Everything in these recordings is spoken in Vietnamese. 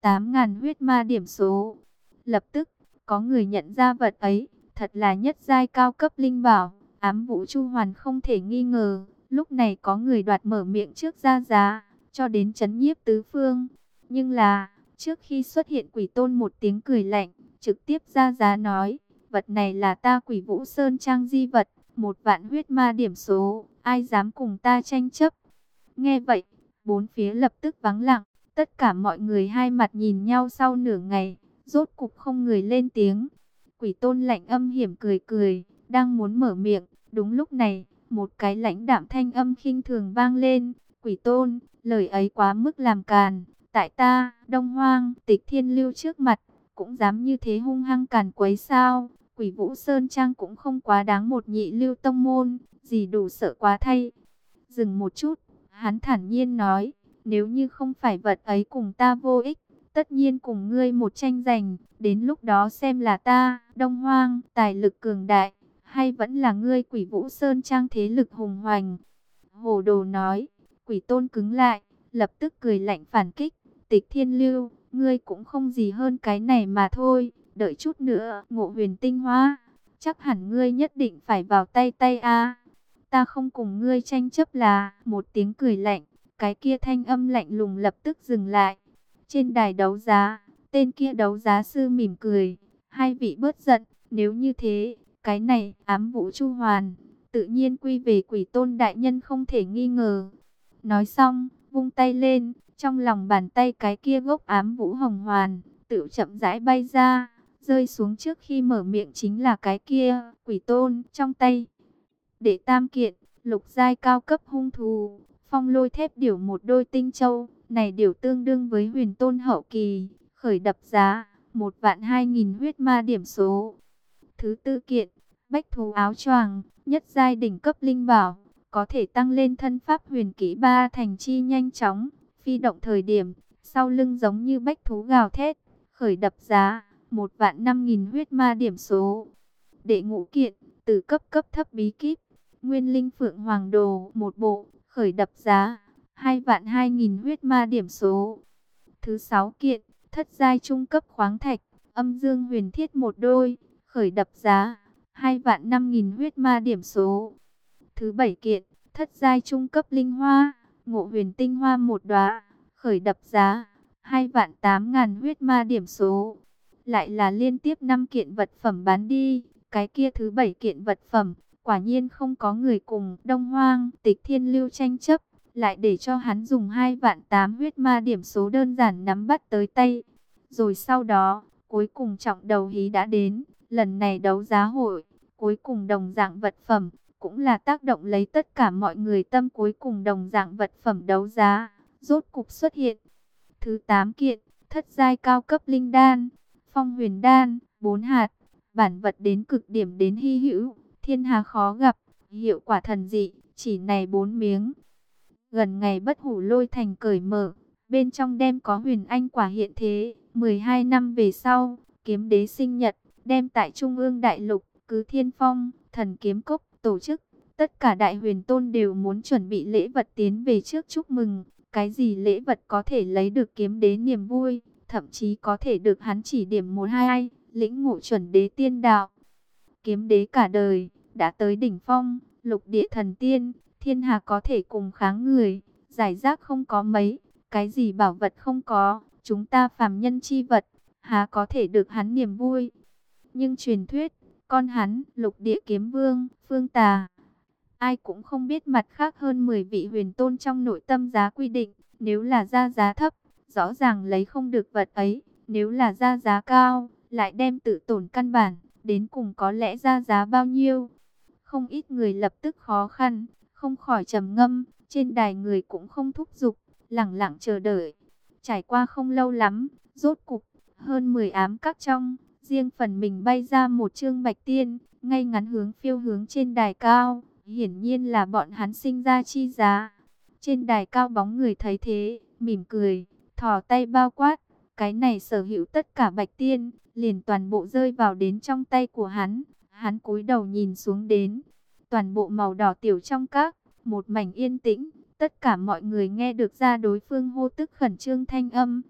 8.000 huyết ma điểm số. Lập tức, có người nhận ra vật ấy, thật là nhất giai cao cấp linh bảo, ám vũ chu hoàn không thể nghi ngờ. Lúc này có người đoạt mở miệng trước ra giá, cho đến chấn nhiếp tứ phương. Nhưng là, trước khi xuất hiện Quỷ Tôn một tiếng cười lạnh, trực tiếp ra giá nói, vật này là ta Quỷ Vũ Sơn trang di vật, 1.000 huyết ma điểm số, ai dám cùng ta tranh chấp. Nghe vậy, bốn phía lập tức vắng lặng, tất cả mọi người hai mặt nhìn nhau sau nửa ngày, rốt cục không người lên tiếng. Quỷ Tôn lạnh âm hiểm cười cười, đang muốn mở miệng, đúng lúc này, một cái lãnh đạm thanh âm khinh thường vang lên, Quỷ Tôn, lời ấy quá mức làm càn, tại ta, Đông Hoang, Tịch Thiên Lưu trước mặt, cũng dám như thế hung hăng càn quấy sao? Quỷ Vũ Sơn Trang cũng không quá đáng một nhị lưu tông môn, gì đủ sợ quá thay. Dừng một chút, hắn thản nhiên nói, nếu như không phải vật ấy cùng ta vô ích, tất nhiên cùng ngươi một tranh giành, đến lúc đó xem là ta, Đông Hoang, tài lực cường đại, hay vẫn là ngươi Quỷ Vũ Sơn Trang thế lực hùng hoành. Hồ Đồ nói, Quỷ Tôn cứng lại, lập tức cười lạnh phản kích, Tịch Thiên Lưu, ngươi cũng không gì hơn cái này mà thôi, đợi chút nữa, Ngộ Huyền Tinh Hoa, chắc hẳn ngươi nhất định phải vào tay tay a. Ta không cùng ngươi tranh chấp là, một tiếng cười lạnh, cái kia thanh âm lạnh lùng lập tức dừng lại. Trên đài đấu giá, tên kia đấu giá sư mỉm cười, hai vị bớt giận, nếu như thế, cái này, ám vũ chu hoàn, tự nhiên quy về Quỷ Tôn đại nhân không thể nghi ngờ. Nói xong, vung tay lên, trong lòng bàn tay cái kia gốc ám vũ hồng hoàn, tự chậm rãi bay ra, rơi xuống trước khi mở miệng chính là cái kia, Quỷ Tôn, trong tay. Đệ tam kiện, lục giai cao cấp hung thú, phong lôi thép điểu một đôi tinh châu, này điểu tương đương với huyền tôn hậu kỳ, khởi đập giá, 1.200.000 huyết ma điểm số. Thứ tư kiện, bách thú áo choàng, nhất giai đỉnh cấp linh bảo, có thể tăng lên thân pháp huyền kỹ 3 thành chi nhanh chóng, phi động thời điểm, sau lưng giống như bách thú gào thét, khởi đập giá, 1.500.000 huyết ma điểm số. Đệ ngũ kiện, từ cấp thấp bí kíp, nguyên linh phượng hoàng đồ, một bộ, khởi đập giá, 2.200.000 huyết ma điểm số. Thứ sáu kiện, thất giai trung cấp khoáng thạch, âm dương huyền thiết một đôi, khởi đập giá, 2.500.000 huyết ma điểm số. Thứ bảy kiện, thất giai trung cấp linh hoa, Ngộ Huyền Tinh Hoa một đóa, khởi đập giá, 2.800.000 huyết ma điểm số. Lại là liên tiếp 5 kiện vật phẩm bán đi, cái kia thứ bảy kiện vật phẩm, quả nhiên không có người cùng Đông Hoang, Tịch Thiên Lưu tranh chấp, lại để cho hắn dùng 2.800.000 huyết ma điểm số đơn giản nắm bắt tới tay. Rồi sau đó, cuối cùng trọng đầu hí đã đến, lần này đấu giá hội, cuối cùng đồng dạng vật phẩm, cũng là tác động lấy tất cả mọi người tâm, cuối cùng đồng dạng vật phẩm đấu giá, rốt cục xuất hiện. Thứ 8 kiện, thất giai cao cấp linh đan, phong huyền đan, 4 hạt, bản vật đến cực điểm đến hy hữu, thiên hà khó gặp, hiệu quả thần dị, chỉ này 4 miếng. Gần ngày bất hủ lôi thành cởi mở, bên trong đem có huyền anh quả hiện thế, 12 năm về sau, kiếm đế sinh nhật, đem tại Trung ương Đại Lục, cứ Thiên Phong, Thần Kiếm Cốc, tổ chức. Tất cả đại huyền tôn đều muốn chuẩn bị lễ vật tiến về trước chúc mừng. Cái gì lễ vật có thể lấy được kiếm đế niềm vui, thậm chí có thể được hắn chỉ điểm một hai, lĩnh ngộ chuẩn đế tiên đạo. Kiếm đế cả đời, đã tới đỉnh phong, lục địa thần tiên, thiên hạ có thể cùng kháng người, giải rác không có mấy, cái gì bảo vật không có, chúng ta phàm nhân chi vật, há có thể được hắn niềm vui. Nhưng truyền thuyết, con hắn, lục địa kiếm vương, Phương Tà, ai cũng không biết mặt khác hơn 10 vị huyền tôn trong nội tâm giá quy định, nếu là ra giá thấp, rõ ràng lấy không được vật ấy, nếu là ra giá cao, lại đem tự tổn căn bản, đến cùng có lẽ ra giá bao nhiêu. Không ít người lập tức khó khăn, không khỏi trầm ngâm, trên đài người cũng không thúc giục, lẳng lặng chờ đợi. Trải qua không lâu lắm, rốt cục, hơn 10 ám các trong, riêng phần mình bay ra một chương bạch tiên, ngay ngắn hướng phiêu hướng trên đài cao. Hiển nhiên là bọn hắn sinh ra chi giá. Trên đài cao bóng người thấy thế, mỉm cười, thò tay bao quát. Cái này sở hữu tất cả bạch tiên, liền toàn bộ rơi vào đến trong tay của hắn. Hắn cúi đầu nhìn xuống đến. Toàn bộ màu đỏ tiểu trong các, một mảnh yên tĩnh. Tất cả mọi người nghe được ra đối phương hô tức khẩn trương thanh âm.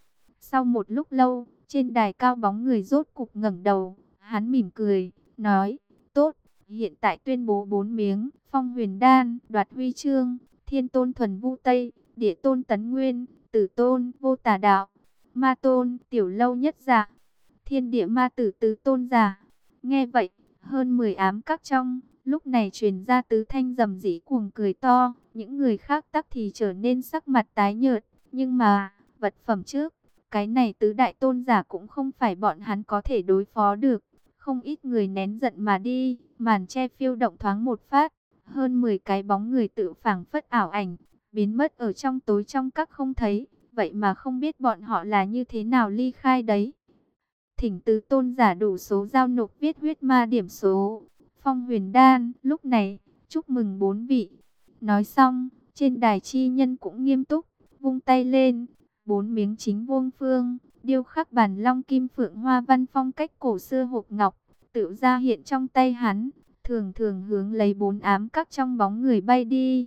Sau một lúc lâu, trên đài cao bóng người rốt cục ngẩng đầu, hắn mỉm cười, nói, tốt, hiện tại tuyên bố 4 miếng, Phong Huyền Đan, đoạt huy chương, Thiên Tôn Thuần Vu Tây, Địa Tôn Tấn Nguyên, Tử Tôn, Vô Tà Đạo, Ma Tôn, Tiểu Lâu Nhất Giả, Thiên Địa Ma Tử Tứ Tôn Giả. Nghe vậy, hơn 10 ám các trong, lúc này truyền ra tứ thanh rầm rĩ cuồng cười to, những người khác tắc thì trở nên sắc mặt tái nhợt, nhưng mà, vật phẩm trước, cái này tứ đại tôn giả cũng không phải bọn hắn có thể đối phó được. Không ít người nén giận mà đi, màn che phiêu động thoáng một phát, hơn 10 cái bóng người tự phảng phất ảo ảnh, biến mất ở trong tối trong các không thấy, vậy mà không biết bọn họ là như thế nào ly khai đấy. Thỉnh tứ tôn giả đủ số giao nộp viết huyết ma điểm số. Phong Huyền Đan, lúc này, chúc mừng 4 vị. Nói xong, trên đài chi nhân cũng nghiêm túc, vung tay lên, 4 miếng chính vuông phương, điêu khắc bản long kim phượng hoa văn phong cách cổ xưa hộp ngọc, tự ra hiện trong tay hắn, thường thường hướng lấy 4 ám các trong bóng người bay đi.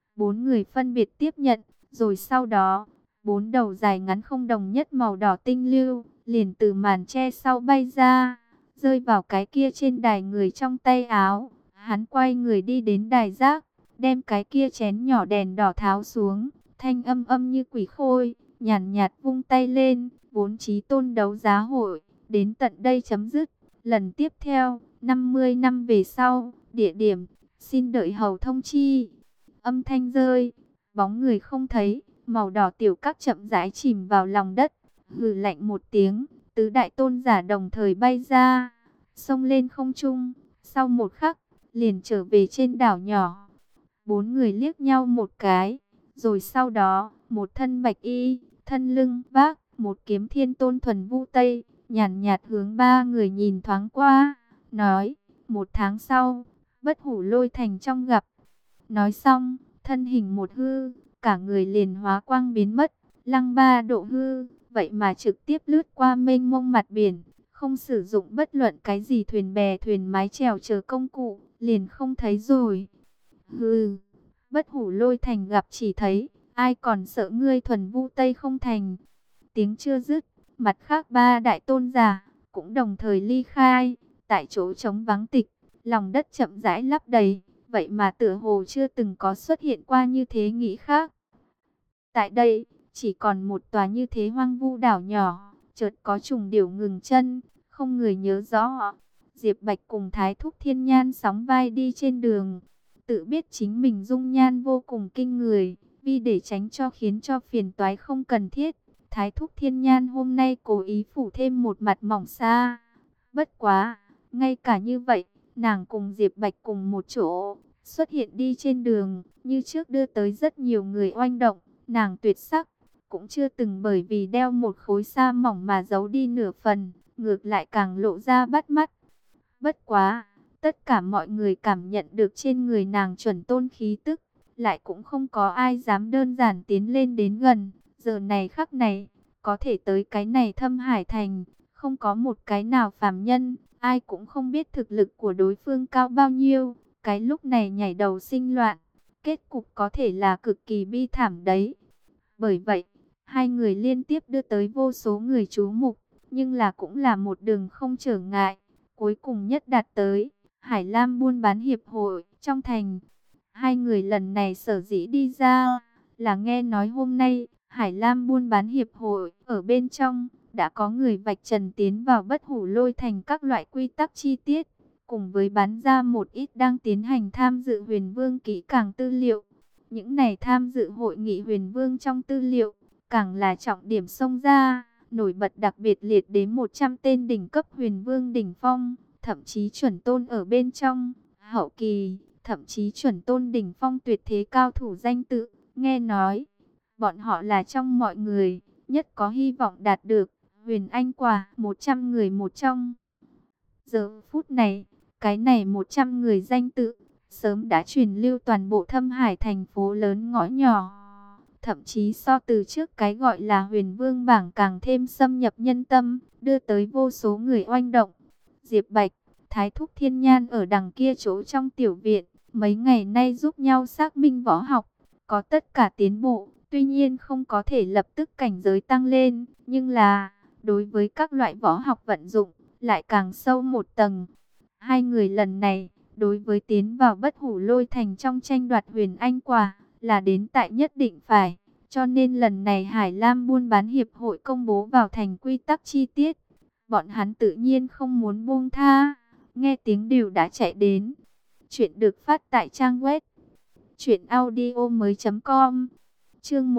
4 người phân biệt tiếp nhận, rồi sau đó, 4 đầu dài ngắn không đồng nhất màu đỏ tinh lưu, liền từ màn che sau bay ra, rơi vào cái kia trên đài người trong tay áo. Hắn quay người đi đến đài giác, đem cái kia chén nhỏ đèn đỏ tháo xuống, thanh âm âm như quỷ khôi, nhàn nhạt vung tay lên, 4 chí tôn đấu giá hội, đến tận đây chấm dứt. Lần tiếp theo, 50 năm về sau, địa điểm, xin đợi hầu thông chi. Âm thanh rơi, bóng người không thấy, màu đỏ tiểu các chậm rãi chìm vào lòng đất. Hừ lạnh một tiếng, tứ đại tôn giả đồng thời bay ra, xông lên không trung, sau một khắc, liền trở về trên đảo nhỏ. 4 người liếc nhau một cái, rồi sau đó, một thân bạch y, thân lưng vác một kiếm Thiên Tôn Thuần Vu Tây, nhàn nhạt hướng 3 người nhìn thoáng qua, nói, 1 tháng sau, Bất Hủ Lôi Thành trong gặp. Nói xong, thân hình một hư, cả người liền hóa quang biến mất, lăng 3 độ hư, vậy mà trực tiếp lướt qua mênh mông mặt biển, không sử dụng bất luận cái gì thuyền bè thuyền mái chèo chờ công cụ, liền không thấy rồi. Hừ, Bất Hủ Lôi Thành gặp chỉ thấy, ai còn sợ ngươi Thuần Vu Tây không thành. Tiếng chưa dứt, mặt khác 3 đại tôn giả cũng đồng thời ly khai, tại chỗ trống vắng tịch, lòng đất chậm rãi lấp đầy, vậy mà tựa hồ chưa từng có xuất hiện qua như thế nghĩ khác. Tại đây, chỉ còn một tòa như thế hoang vu đảo nhỏ, chợt có trùng điểu ngừng chân, không người nhớ rõ. Diệp Bạch cùng Thái Thúc Thiên Nhan sóng vai đi trên đường, tự biết chính mình dung nhan vô cùng kinh người, vì để tránh cho khiến cho phiền toái không cần thiết, Thái Thúc Thiên Nhan hôm nay cố ý phủ thêm một mặt mỏng xa. Bất quá, ngay cả như vậy, nàng cùng Diệp Bạch cùng một chỗ, xuất hiện đi trên đường, như trước đưa tới rất nhiều người oanh động. Nàng tuyệt sắc, cũng chưa từng bởi vì đeo một khối sa mỏng mà giấu đi nửa phần, ngược lại càng lộ ra bắt mắt. Bất quá, tất cả mọi người cảm nhận được trên người nàng chuẩn tôn khí tức, lại cũng không có ai dám đơn giản tiến lên đến gần. Giờ này khắc này, có thể tới cái này Thâm Hải Thành, không có một cái nào phàm nhân, ai cũng không biết thực lực của đối phương cao bao nhiêu. Cái lúc này nhảy đầu sinh loạn, kết cục có thể là cực kỳ bi thảm đấy. Bởi vậy, hai người liên tiếp đưa tới vô số người chú mục, nhưng là cũng là một đường không trở ngại. Cuối cùng nhất đạt tới Hải Lam buôn bán hiệp hội trong thành. Hai người lần này sở dĩ đi ra là nghe nói hôm nay Hải Lam buôn bán hiệp hội ở bên trong đã có người vạch trần tiến vào Bất Hủ Lôi Thành các loại quy tắc chi tiết, cùng với bán ra một ít đang tiến hành tham dự Huyền Vương kỹ càng tư liệu. Những này tham dự hội nghị Huyền Vương trong tư liệu, càng là trọng điểm xông ra, nổi bật đặc biệt liệt đến 100 tên đỉnh cấp Huyền Vương đỉnh phong, thậm chí chuẩn tôn ở bên trong, hậu kỳ, thậm chí chuẩn tôn đỉnh phong tuyệt thế cao thủ danh tự. Nghe nói, bọn họ là trong mọi người, nhất có hy vọng đạt được Huyền Anh quả 100 người một trong. Giờ phút này, cái này 100 người danh tự, sớm đã truyền lưu toàn bộ Thâm Hải thành phố lớn ngõ nhỏ. Thậm chí so từ trước cái gọi là Huyền Vương bảng càng thêm xâm nhập nhân tâm, đưa tới vô số người oanh động. Diệp Bạch, Thái Thúc Thiên Nhan ở đằng kia chỗ trong tiểu viện, mấy ngày nay giúp nhau xác minh võ học, có tất cả tiến bộ, Tuy nhiên không có thể lập tức cảnh giới tăng lên, nhưng là đối với các loại võ học vận dụng lại càng sâu một tầng. Hai người lần này đối với tiến vào Bất Hủ Lôi Thành trong tranh đoạt Huyền Anh Quả là đến tại nhất định phải. Cho nên lần này Hải Lam Buôn Bán Hiệp hội công bố vào thành quy tắc chi tiết. Bọn hắn tự nhiên không muốn buông tha. Nghe tiếng đều đã chạy đến. Chuyện được phát tại trang web truyệnaudiomoi.com. Chương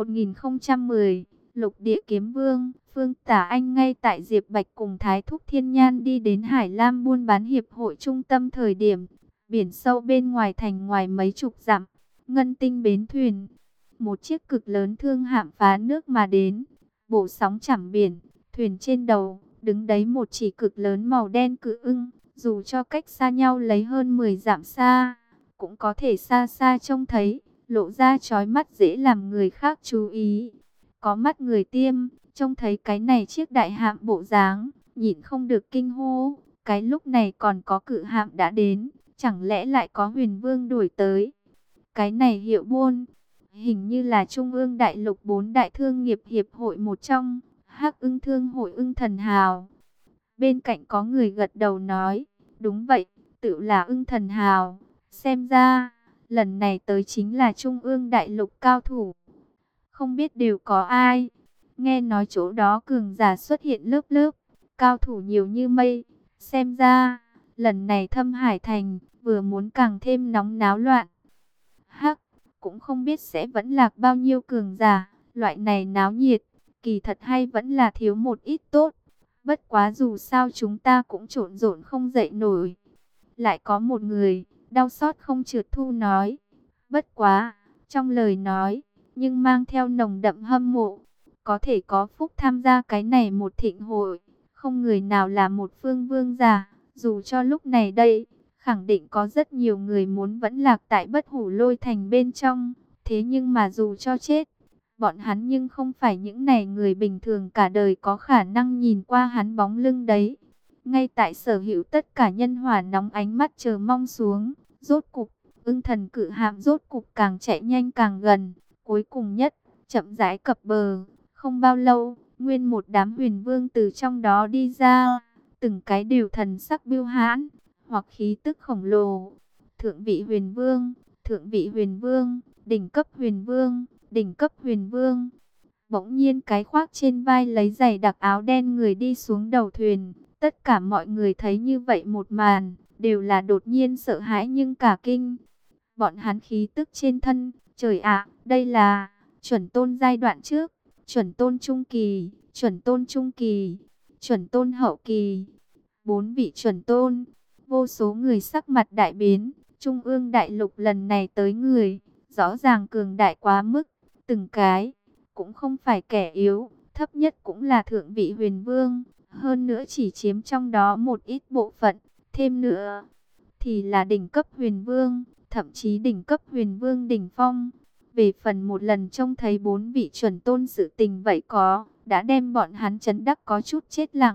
1010, Lục Địa Kiếm Vương. Phương Tả Anh ngay tại Diệp Bạch cùng Thái Thúc Thiên Nhan đi đến Hải Lam Buôn Bán Hiệp hội trung tâm thời điểm, biển sâu bên ngoài thành ngoài mấy chục dặm, Ngân Tinh bến thuyền, một chiếc cực lớn thương hạm phá nước mà đến, bổ sóng chẳm biển, thuyền trên đầu đứng đấy một chỉ cực lớn màu đen cự ưng, dù cho cách xa nhau lấy hơn 10 dặm xa, cũng có thể xa xa trông thấy, lộ ra chói mắt dễ làm người khác chú ý. Có mắt người tiêm, trông thấy cái này chiếc đại hạm bộ dáng, nhịn không được kinh hô, cái lúc này còn có cự hạm đã đến, chẳng lẽ lại có Huyền Vương đuổi tới. Cái này hiệu buôn, hình như là Trung ương đại lục 4 đại thương nghiệp hiệp hội một trong, Hắc Ưng Thương hội Ưng Thần Hào. Bên cạnh có người gật đầu nói, đúng vậy, tự là Ưng Thần Hào, xem ra lần này tới chính là Trung ương đại lục cao thủ. Không biết đều có ai. Nghe nói chỗ đó cường giả xuất hiện lớp lớp, cao thủ nhiều như mây. Xem ra, lần này Thâm Hải Thành vừa muốn càng thêm nóng náo loạn. Hắc, cũng không biết sẽ vẫn lạc bao nhiêu cường giả. Loại này náo nhiệt, kỳ thật hay vẫn là thiếu một ít tốt. Bất quá dù sao chúng ta cũng trộn rộn không dậy nổi. Lại có một người, đau xót không trượt thu nói. Bất quá, trong lời nói, nhưng mang theo nồng đậm hâm mộ. Có thể có phúc tham gia cái này một thịnh hội, không người nào là một phương vương giả. Dù cho lúc này đây, khẳng định có rất nhiều người muốn vẫn lạc tại Bất Hủ Lôi Thành bên trong. Thế nhưng mà dù cho chết, bọn hắn nhưng không phải những này người bình thường cả đời có khả năng nhìn qua hắn bóng lưng đấy. Ngay tại sở hữu tất cả nhân hỏa nóng ánh mắt chờ mong xuống, rốt cục, Ưng Thần cự hạm rốt cục càng chạy nhanh càng gần, cuối cùng nhất, chậm rãi cập bờ. Không bao lâu, nguyên một đám huyền vương từ trong đó đi ra, từng cái đều thần sắc bưu hãn, hoặc khí tức khổng lồ. Thượng vị huyền vương, thượng vị huyền vương, đỉnh cấp huyền vương, đỉnh cấp huyền vương. Bỗng nhiên cái khoác trên vai lấy giày đặc áo đen người đi xuống đầu thuyền. Tất cả mọi người thấy như vậy một màn, đều là đột nhiên sợ hãi nhưng cả kinh. Bọn hắn khí tức trên thân, trời ạ, đây là chuẩn tôn giai đoạn trước, chuẩn tôn trung kỳ, chuẩn tôn trung kỳ, chuẩn tôn hậu kỳ. 4 vị chuẩn tôn, vô số người sắc mặt đại biến, Trung ương đại lục lần này tới người, rõ ràng cường đại quá mức, từng cái, cũng không phải kẻ yếu, thấp nhất cũng là thượng vị huyền vương, hơn nữa chỉ chiếm trong đó một ít bộ phận, thêm nữa, thì là đỉnh cấp huyền vương, thậm chí đỉnh cấp huyền vương đỉnh phong. Về phần một lần trông thấy 4 vị chuẩn tôn sự tình vậy có, đã đem bọn hắn chấn đắc có chút chết lặng.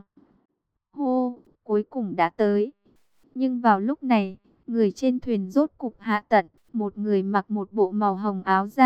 Hô, cuối cùng đã tới. Nhưng vào lúc này, người trên thuyền rốt cục hạ tận, một người mặc một bộ màu hồng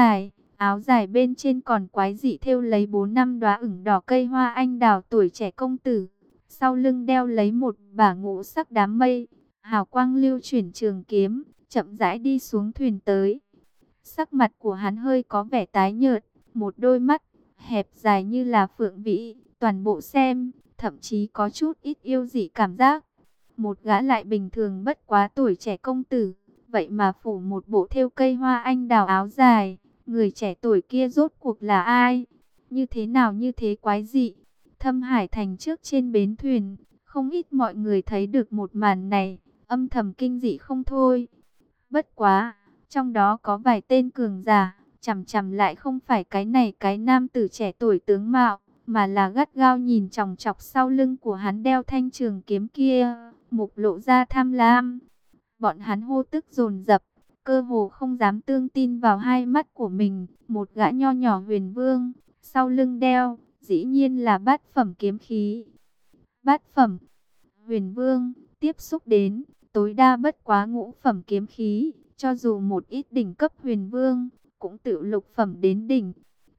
áo dài bên trên còn quái dị thêu lấy 4-5 đóa ửng đỏ cây hoa anh đào tuổi trẻ công tử. Sau lưng đeo lấy một bả ngũ sắc đám mây, hào quang lưu chuyển trường kiếm, chậm rãi đi xuống thuyền tới. Sắc mặt của hắn hơi có vẻ tái nhợt, một đôi mắt hẹp dài như là phượng vĩ, toàn bộ xem, thậm chí có chút ít yêu dị cảm giác. Một gã lại bình thường bất quá tuổi trẻ công tử, vậy mà phủ một bộ thêu cây hoa anh đào áo dài, người trẻ tuổi kia rốt cuộc là ai? Như thế nào như thế quái dị? Thâm Hải Thành trước trên bến thuyền, không ít mọi người thấy được một màn này, âm thầm kinh dị không thôi. Bất quá, trong đó có vài tên cường giả, chằm chằm lại không phải cái này cái nam tử trẻ tuổi tướng mạo, mà là gắt gao nhìn chòng chọc sau lưng của hắn đeo thanh trường kiếm kia, mục lộ ra tham lam. Bọn hắn hô tức dồn dập, cơ hồ không dám tương tin vào hai mắt của mình. Một gã nho nhỏ huyền vương, sau lưng đeo, dĩ nhiên là bát phẩm kiếm khí. Bát phẩm huyền vương, tiếp xúc đến, tối đa bất quá ngũ phẩm kiếm khí, cho dù một ít đỉnh cấp huyền vương, cũng tự lục phẩm đến đỉnh.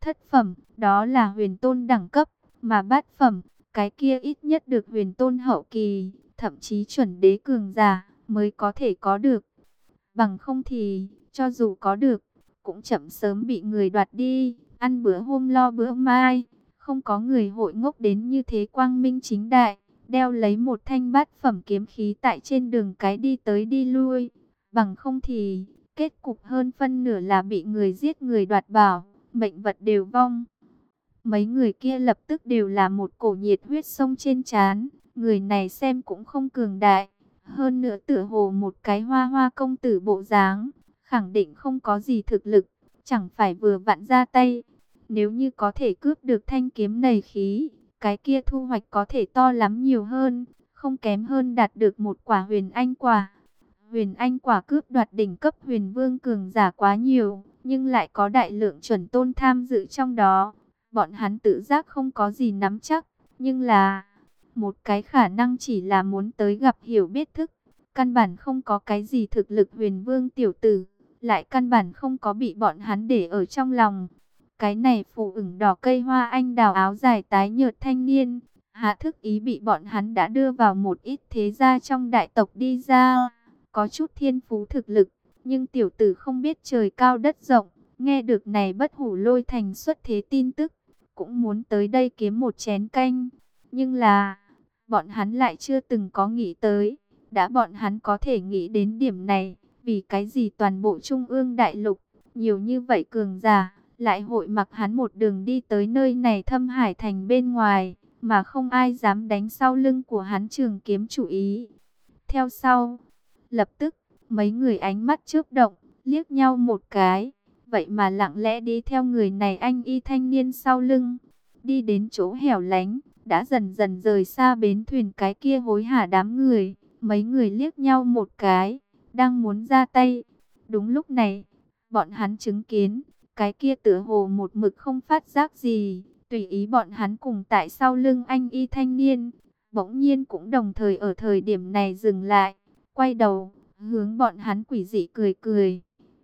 Thất phẩm, đó là huyền tôn đẳng cấp, mà bát phẩm, cái kia ít nhất được huyền tôn hậu kỳ, thậm chí chuẩn đế cường giả mới có thể có được. Bằng không thì, cho dù có được, cũng chậm sớm bị người đoạt đi, ăn bữa hôm lo bữa mai. Không có người hội ngốc đến như thế quang minh chính đại, đeo lấy một thanh bát phẩm kiếm khí tại trên đường cái đi tới đi lui. Bằng không thì, kết cục hơn phân nửa là bị người giết người đoạt bảo, mệnh vật đều vong. Mấy người kia lập tức đều là một cổ nhiệt huyết sông trên trán, người này xem cũng không cường đại. Hơn nữa tựa hồ một cái hoa hoa công tử bộ dáng, khẳng định không có gì thực lực, chẳng phải vừa vặn ra tay. Nếu như có thể cướp được thanh kiếm này khí, cái kia thu hoạch có thể to lắm nhiều hơn, không kém hơn đạt được một quả huyền anh quả. Huyền anh quả cướp đoạt đỉnh cấp huyền vương cường giả quá nhiều, nhưng lại có đại lượng chuẩn tôn tham dự trong đó. Bọn hắn tự giác không có gì nắm chắc, nhưng là một cái khả năng chỉ là muốn tới gặp hiểu biết thức. Căn bản không có cái gì thực lực huyền vương tiểu tử, lại căn bản không có bị bọn hắn để ở trong lòng. Cái này phụ ửng đỏ cây hoa anh đào áo dài tái nhợt thanh niên, hạ thức ý bị bọn hắn đã đưa vào một ít thế gia trong đại tộc đi ra. Có chút thiên phú thực lực, nhưng tiểu tử không biết trời cao đất rộng, nghe được này bất hủ lôi thành xuất thế tin tức, cũng muốn tới đây kiếm một chén canh. Nhưng là, bọn hắn lại chưa từng có nghĩ tới, đã bọn hắn có thể nghĩ đến điểm này, vì cái gì toàn bộ trung ương đại lục, nhiều như vậy cường giả, lại hội mặc hắn một đường đi tới nơi này Thâm Hải thành bên ngoài, mà không ai dám đánh sau lưng của hắn trường kiếm chủ ý. Theo sau, lập tức, mấy người ánh mắt chớp động, liếc nhau một cái, vậy mà lặng lẽ đi theo người này anh y thanh niên sau lưng, đi đến chỗ hẻo lánh, đã dần dần rời xa bến thuyền cái kia hối hả đám người. Mấy người liếc nhau một cái, đang muốn ra tay. Đúng lúc này, bọn hắn chứng kiến, cái kia tựa hồ một mực không phát giác gì, tùy ý bọn hắn cùng tại sau lưng anh y thanh niên, bỗng nhiên cũng đồng thời ở thời điểm này dừng lại, quay đầu, hướng bọn hắn quỷ dị cười cười.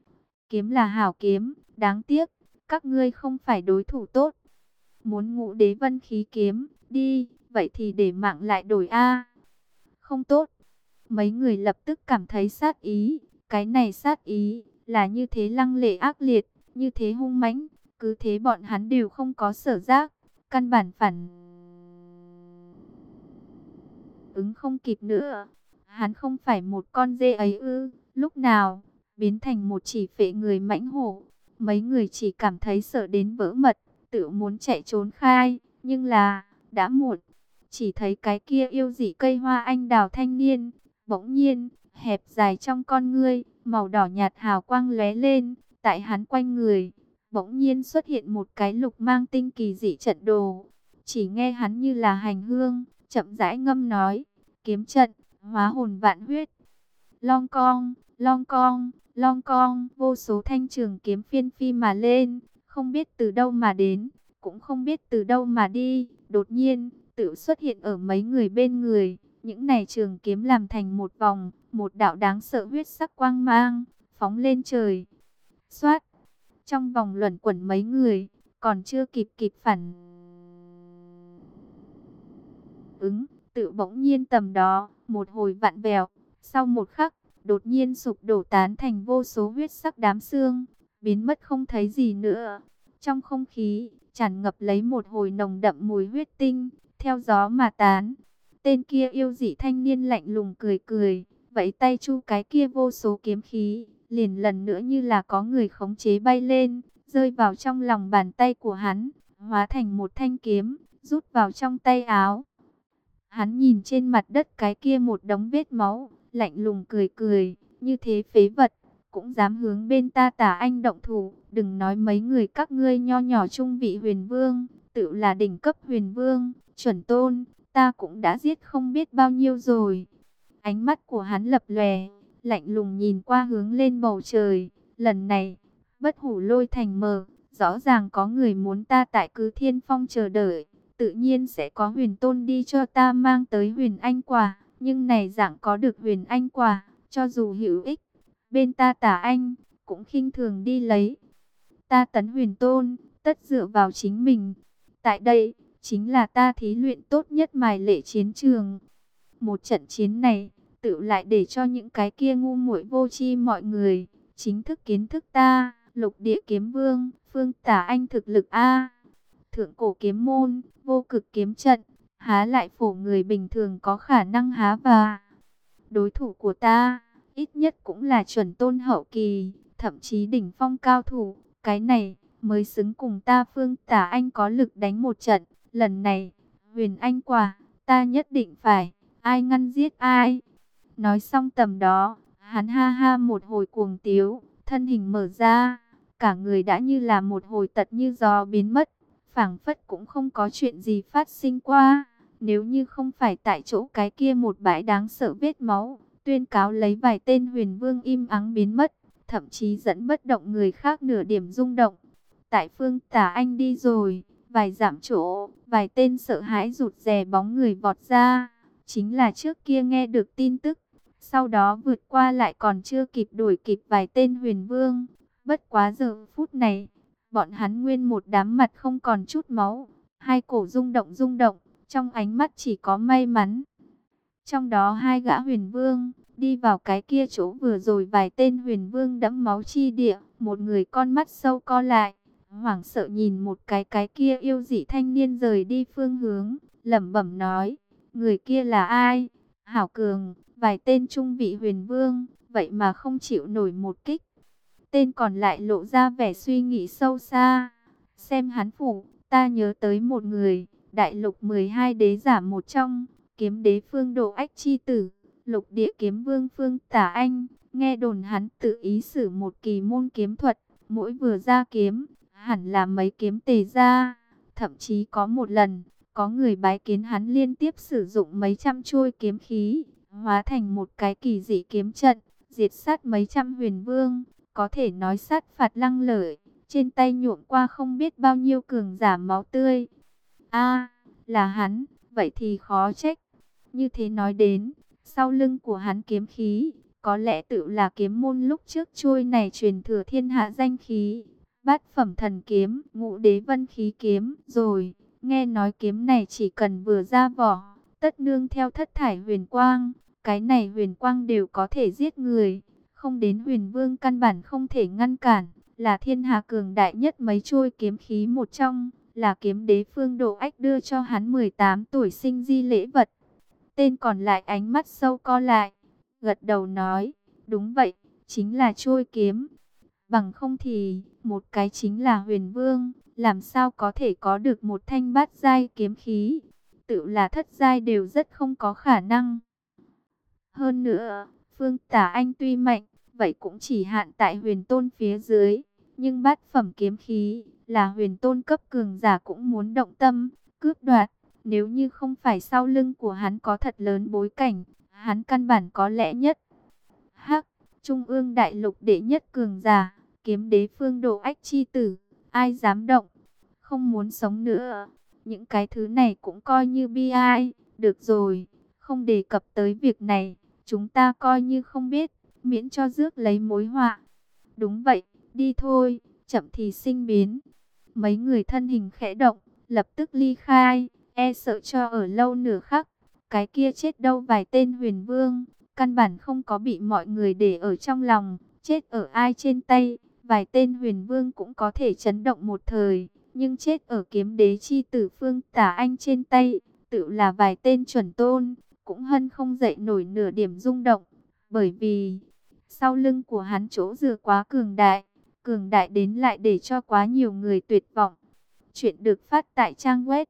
Kiếm là hảo kiếm, đáng tiếc, các ngươi không phải đối thủ tốt. Muốn ngũ đế vân khí kiếm, đi, vậy thì để mạng lại đổi a. Không tốt. Mấy người lập tức cảm thấy sát ý, cái này sát ý là như thế lăng lệ ác liệt, như thế hung mãnh, cứ thế bọn hắn đều không có sở giác, căn bản phản ứng không kịp nữa. Hắn không phải một con dê ấy ư? Lúc nào biến thành một chỉ phệ người mãnh hổ? Mấy người chỉ cảm thấy sợ đến vỡ mật, tự muốn chạy trốn khai, nhưng là đã muộn. Chỉ thấy cái kia yêu dị cây hoa anh đào thanh niên, bỗng nhiên hẹp dài trong con ngươi, màu đỏ nhạt hào quang lóe lên, tại hắn quanh người, bỗng nhiên xuất hiện một cái lục mang tinh kỳ dị trận đồ. Chỉ nghe hắn như là hành hương, chậm rãi ngâm nói, kiếm trận, hóa hồn vạn huyết. Long cong, long cong, long cong, vô số thanh trường kiếm phiên phi mà lên, không biết từ đâu mà đến, cũng không biết từ đâu mà đi, đột nhiên tự xuất hiện ở mấy người bên người. Những này trường kiếm làm thành một vòng, một đạo đáng sợ huyết sắc quang mang, phóng lên trời. Xoát, trong vòng luẩn quẩn mấy người, còn chưa kịp phản ứng, tự bỗng nhiên tầm đó, một hồi vặn vẹo, sau một khắc, đột nhiên sụp đổ tán thành vô số huyết sắc đám xương, biến mất không thấy gì nữa. Trong không khí, tràn ngập lấy một hồi nồng đậm mùi huyết tinh, theo gió mà tán. Tên kia yêu dị thanh niên lạnh lùng cười cười, vẫy tay chu cái kia vô số kiếm khí, liền lần nữa như là có người khống chế bay lên, rơi vào trong lòng bàn tay của hắn, hóa thành một thanh kiếm, rút vào trong tay áo. Hắn nhìn trên mặt đất cái kia một đống vết máu, lạnh lùng cười cười, như thế phế vật, cũng dám hướng bên ta Tả Anh động thủ, đừng nói mấy người các ngươi nho nhỏ trung vị huyền vương, tự là đỉnh cấp huyền vương, chuẩn tôn, ta cũng đã giết không biết bao nhiêu rồi. Ánh mắt của hắn lập lòe, lạnh lùng nhìn qua hướng lên bầu trời, lần này, bất hủ lôi thành mở, rõ ràng có người muốn ta tại cứ thiên phong chờ đợi. Tự nhiên sẽ có huyền tôn đi cho ta mang tới huyền anh quả, nhưng này dạng có được huyền anh quả, cho dù hữu ích, bên ta Tả Anh cũng khinh thường đi lấy. Ta Tấn huyền tôn, tất dựa vào chính mình. Tại đây, chính là ta thí luyện tốt nhất mài lệ chiến trường. Một trận chiến này, tự lại để cho những cái kia ngu muội vô tri mọi người chính thức kiến thức ta, Lục Địa Kiếm Vương, Phương Tả Anh thực lực a. Thượng cổ kiếm môn, vô cực kiếm trận, há lại phổ người bình thường có khả năng há và. Đối thủ của ta, ít nhất cũng là chuẩn tôn hậu kỳ, thậm chí đỉnh phong cao thủ, cái này mới xứng cùng ta Phương Tả Anh có lực đánh một trận. Lần này, Huyền Anh quả, ta nhất định phải, ai ngăn giết ai. Nói xong tầm đó, hắn ha ha một hồi cuồng tiếu, thân hình mở ra, cả người đã như là một hồi tật như gió biến mất, phảng phất cũng không có chuyện gì phát sinh qua. Nếu như không phải tại chỗ cái kia một bãi đáng sợ vết máu, tuyên cáo lấy vài tên huyền vương im ắng biến mất, thậm chí dẫn bất động người khác nửa điểm rung động. Tại Phương Tả Anh đi rồi, vài dặm chỗ, vài tên sợ hãi rụt rè bóng người vọt ra, chính là trước kia nghe được tin tức, sau đó vượt qua lại còn chưa kịp đuổi kịp vài tên huyền vương. Bất quá giờ phút này, bọn hắn nguyên một đám mặt không còn chút máu, hai cổ rung động, trong ánh mắt chỉ có may mắn. Trong đó hai gã huyền vương, đi vào cái kia chỗ vừa rồi vài tên huyền vương đẫm máu chi địa, một người con mắt sâu co lại, hoảng sợ nhìn một cái kia yêu dị thanh niên rời đi phương hướng, lẩm bẩm nói, người kia là ai? Hảo cường, vài tên trung vị huyền vương, vậy mà không chịu nổi một kích. Tên còn lại lộ ra vẻ suy nghĩ sâu xa, xem hắn phủ, ta nhớ tới một người, đại lục 12 đế giả một trong, kiếm đế Phương Độ Ách chi tử, Lục Địa Kiếm Vương Phương Tả Anh. Nghe đồn hắn tự ý sử một kỳ môn kiếm thuật, mỗi vừa ra kiếm, hẳn là mấy kiếm tề ra. Thậm chí có một lần, có người bái kiến hắn liên tiếp sử dụng mấy trăm chuôi kiếm khí, hóa thành một cái kỳ dị kiếm trận, diệt sát mấy trăm huyền vương, có thể nói sát phạt lăng lợi, trên tay nhuộm qua không biết bao nhiêu cường giả máu tươi. A, là hắn, vậy thì khó trách. Như thế nói đến, sau lưng của hắn kiếm khí, có lẽ tự là kiếm môn lúc trước trôi này truyền thừa thiên hạ danh khí, bát phẩm thần kiếm, ngũ đế vân khí kiếm. Rồi, nghe nói kiếm này chỉ cần vừa ra vỏ, tất nương theo thất thải huyền quang, cái này huyền quang đều có thể giết người, không đến huyền vương căn bản không thể ngăn cản, là thiên hạ cường đại nhất mấy trôi kiếm khí một trong, là kiếm đế Phương Độ Ách đưa cho hắn 18 tuổi sinh di lễ vật. Tên còn lại ánh mắt sâu co lại, gật đầu nói, đúng vậy, chính là trôi kiếm. Bằng không thì, một cái chính là huyền vương, làm sao có thể có được một thanh bát giai kiếm khí, tự là thất giai đều rất không có khả năng. Hơn nữa, Phương Tả Anh tuy mạnh, vậy cũng chỉ hạn tại huyền tôn phía dưới, nhưng bát phẩm kiếm khí, là huyền tôn cấp cường giả cũng muốn động tâm, cướp đoạt. Nếu như không phải sau lưng của hắn có thật lớn bối cảnh, hắn căn bản có lẽ nhất. Hắc, Trung ương đại lục đệ nhất cường giả, kiếm đế Phương Độ Ách chi tử, ai dám động, không muốn sống nữa. Những cái thứ này cũng coi như bi ai, được rồi, không đề cập tới việc này, chúng ta coi như không biết, miễn cho rước lấy mối họa. Đúng vậy, đi thôi, chậm thì sinh biến. Mấy người thân hình khẽ động, lập tức ly khai, e sợ cho ở lâu nửa khắc, cái kia chết đâu vài tên huyền vương, căn bản không có bị mọi người để ở trong lòng, chết ở ai trên tay, vài tên huyền vương cũng có thể chấn động một thời, nhưng chết ở kiếm đế chi tử Phương Tả Anh trên tay, tự là vài tên chuẩn tôn, cũng hân không dậy nổi nửa điểm rung động, bởi vì sau lưng của hắn chỗ dựa quá cường đại đến lại để cho quá nhiều người tuyệt vọng. Chuyện được phát tại trang web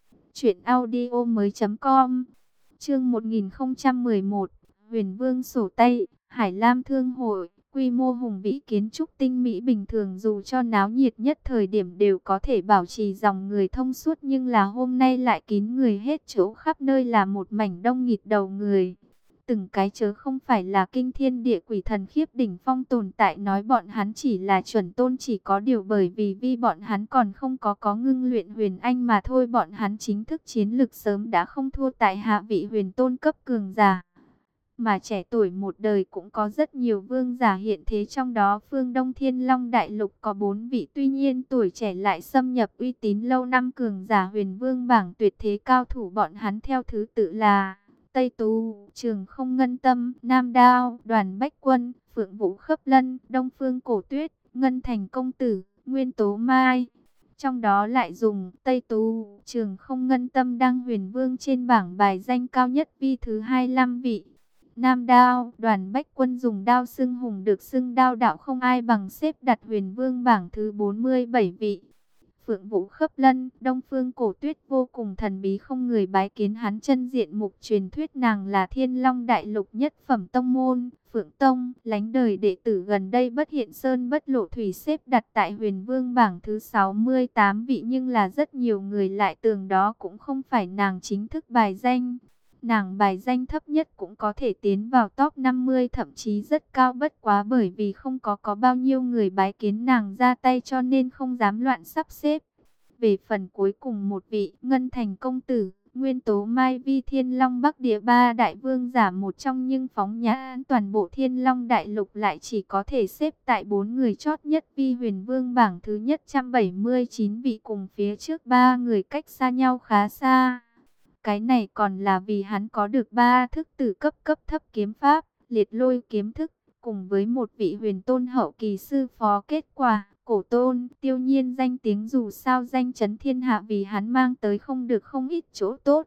truyệnaudiomoi.com. Chương 1011, Huyền Vương sổ tay, Hải Lam Thương hội, quy mô hùng vĩ kiến trúc tinh mỹ bình thường dù cho náo nhiệt nhất thời điểm đều có thể bảo trì dòng người thông suốt, nhưng là hôm nay lại kín người hết chỗ, khắp nơi là một mảnh đông nghịt đầu người. Từng cái chớ không phải là kinh thiên địa quỷ thần khiếp đỉnh phong tồn tại nói bọn hắn chỉ là chuẩn tôn, chỉ có điều bởi vì bọn hắn còn không có ngưng luyện huyền anh mà thôi, bọn hắn chính thức chiến lực sớm đã không thua tại hạ vị huyền tôn cấp cường giả. Mà trẻ tuổi một đời cũng có rất nhiều vương giả hiện thế, trong đó phương Đông Thiên Long Đại Lục có 4 vị, tuy nhiên tuổi trẻ lại xâm nhập uy tín lâu năm cường giả huyền vương bảng tuyệt thế cao thủ, bọn hắn theo thứ tự là Tây Tú, Trường Không Ngân Tâm, Nam Đao, Đoàn Bách Quân, Phượng Vũ Khấp Lân, Đông Phương Cổ Tuyết, Ngân Thành Công Tử, Nguyên Tố Mai. Trong đó lại dùng Tây Tú, Trường Không Ngân Tâm đăng huyền vương trên bảng bài danh cao nhất, vi thứ 25 vị. Nam Đao, Đoàn Bách Quân dùng đao xưng hùng, được xưng đao đạo không ai bằng, xếp đặt huyền vương bảng thứ 47 vị. Phượng Vũ Khấp Lân, Đông Phương Cổ Tuyết vô cùng thần bí, không người bái kiến hắn chân diện mục, truyền thuyết nàng là Thiên Long Đại Lục nhất phẩm tông môn, Phượng Tông, lánh đời đệ tử gần đây bất hiện sơn bất lộ thủy, xếp đặt tại huyền vương bảng thứ 68 vị, nhưng là rất nhiều người lại tưởng đó cũng không phải nàng chính thức bài danh. Nàng bài danh thấp nhất cũng có thể tiến vào top 50, thậm chí rất cao, bất quá bởi vì không có bao nhiêu người bái kiến nàng ra tay cho nên không dám loạn sắp xếp. Về phần cuối cùng một vị, Ngân Thành Công Tử, Nguyên Tố Mai, vi Thiên Long Bắc Địa 3 đại vương giả một trong, nhưng phóng nhãn toàn bộ Thiên Long Đại Lục lại chỉ có thể xếp tại 4 người chót nhất, vi huyền vương bảng thứ nhất 179 vị, cùng phía trước 3 người cách xa nhau khá xa. Cái này còn là vì hắn có được 3 thức tử cấp thấp kiếm pháp, liệt lôi kiếm thức, cùng với một vị huyền tôn hậu kỳ sư phó. Kết quả, Cổ Tôn, Tiêu Nhiên danh tiếng dù sao danh chấn thiên hạ, vì hắn mang tới không được không ít chỗ tốt.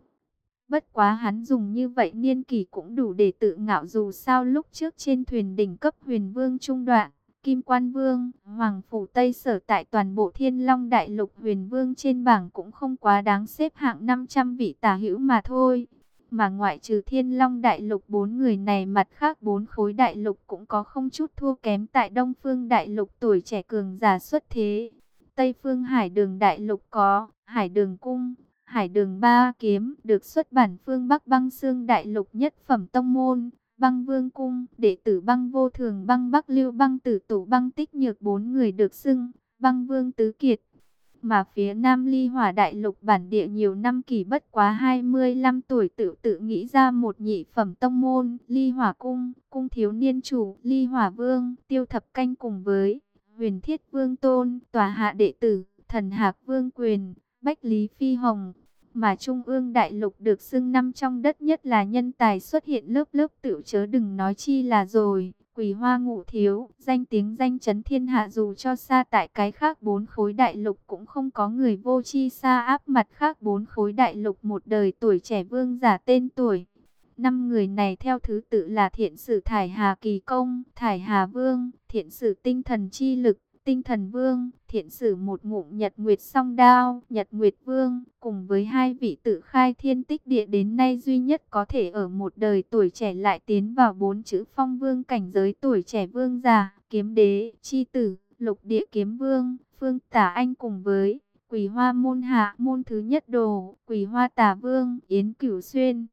Bất quá hắn dùng như vậy niên kỷ cũng đủ để tự ngạo, dù sao lúc trước trên thuyền đỉnh cấp huyền vương trung đoạn, Kim Quan Vương, Hoàng Phủ Tây Sở tại toàn bộ Thiên Long Đại Lục huyền vương trên bảng cũng không quá đáng, xếp hạng 500 vị tả hữu mà thôi. Mà ngoại trừ Thiên Long Đại Lục 4 người này, mặt khác 4 khối đại lục cũng có không chút thua kém. Tại Đông Phương Đại Lục tuổi trẻ cường giả xuất thế. Tây Phương Hải Đường Đại Lục có Hải Đường Cung, Hải Đường Ba Kiếm, được xuất bản phương Bắc Băng Xương Đại Lục nhất phẩm tông môn. Băng Vương Cung, đệ tử Băng Vô Thường, Băng Bắc Lưu, Băng Tử Tổ, Băng Tích Nhược, 4 người được xưng Băng Vương Tứ Kiệt. Mà phía Nam Ly Hỏa Đại Lục bản địa nhiều năm kỳ bất quá 25 tuổi tự nghĩ ra một nhị phẩm tông môn, Ly Hỏa Cung, cung thiếu niên chủ, Ly Hỏa Vương, Tiêu Thập Canh cùng với Huyền Thiết Vương Tôn, tòa hạ đệ tử, Thần Hạc Vương Quyền, Bách Lý Phi Hồng. Mà Trung ương Đại Lục được xưng năm trong đất nhất là nhân tài xuất hiện lớp lớp, tựu chớ đừng nói chi là rồi. Quỳ Hoa Ngũ Thiếu, danh tiếng danh chấn thiên hạ, dù cho xa tại cái khác 4 khối đại lục cũng không có người vô chi xa áp mặt khác 4 khối đại lục một đời tuổi trẻ vương giả tên tuổi. 5 người này theo thứ tự là Thiện Sử Thải Hà Kỳ Công, Thải Hà Vương, Thiện Sử Tinh Thần Chi Lực, Tinh Thần Vương, Thiện Sử một ngụm Nhật Nguyệt Song Đao, Nhật Nguyệt Vương, cùng với 2 vị tự khai thiên tích địa đến nay duy nhất có thể ở một đời tuổi trẻ lại tiến vào 4 chữ Phong Vương cảnh giới tuổi trẻ vương giả, Kiếm Đế, Chi Tử, Lục Địa Kiếm Vương, Phương Tả Anh, cùng với Quỳ Hoa môn hạ môn thứ nhất đồ, Quỳ Hoa Tả Vương, Yến Cửu Xuyên.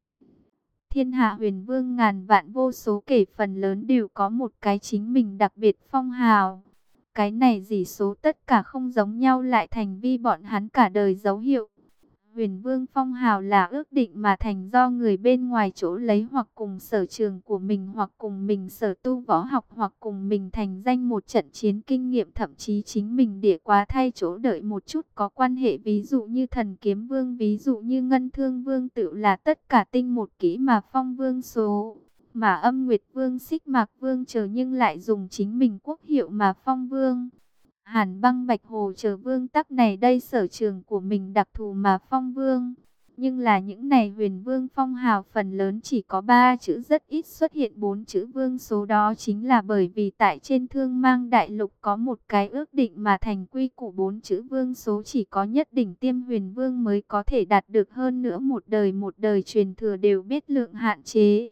Thiên hạ huyền vương ngàn vạn vô số kể, phần lớn đều có một cái chính mình đặc biệt phong hào. Cái này chỉ số tất cả không giống nhau lại thành vi bọn hắn cả đời dấu hiệu. Huyền vương phong hào là ước định mà thành, do người bên ngoài chỗ lấy, hoặc cùng sở trường của mình, hoặc cùng mình sở tu võ học, hoặc cùng mình thành danh một trận chiến kinh nghiệm, thậm chí chính mình địa quá thay chỗ đợi một chút có quan hệ. Ví dụ như Thần Kiếm Vương, ví dụ như Ngân Thương Vương, tự là tất cả tinh một kỹ mà phong vương số. Mà Âm Nguyệt Vương, Xích Mạc Vương chờ nhưng lại dùng chính mình quốc hiệu mà phong vương. Hàn Băng, Bạch Hồ chờ vương tắc này đây sở trường của mình đặc thù mà phong vương. Nhưng là những này huyền vương phong hào phần lớn chỉ có 3 chữ, rất ít xuất hiện 4 chữ vương số. Đó chính là bởi vì tại trên Thương Mang Đại Lục có một cái ước định mà thành quy củ 4 chữ vương số chỉ có nhất đỉnh tiêm huyền vương mới có thể đạt được, hơn nữa một đời truyền thừa đều biết lượng hạn chế.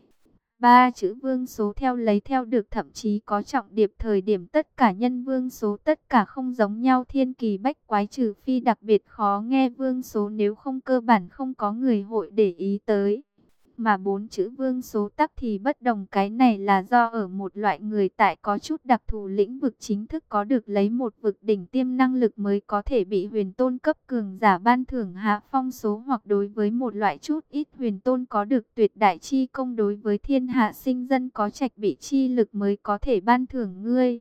3 chữ vương số theo lấy theo được, thậm chí có trọng điệp thời điểm tất cả nhân vương số tất cả không giống nhau, thiên kỳ bách quái, trừ phi đặc biệt khó nghe vương số, nếu không cơ bản không có người hội để ý tới. Mà bốn chữ vương số tắc thì bất đồng, cái này là do ở một loại người tại có chút đặc thù lĩnh vực chính thức có được lấy một vực đỉnh tiêm năng lực mới có thể bị huyền tôn cấp cường giả ban thưởng hạ phong số, hoặc đối với một loại chút ít huyền tôn có được tuyệt đại chi công đối với thiên hạ sinh dân có trạch bị chi lực mới có thể ban thưởng ngươi.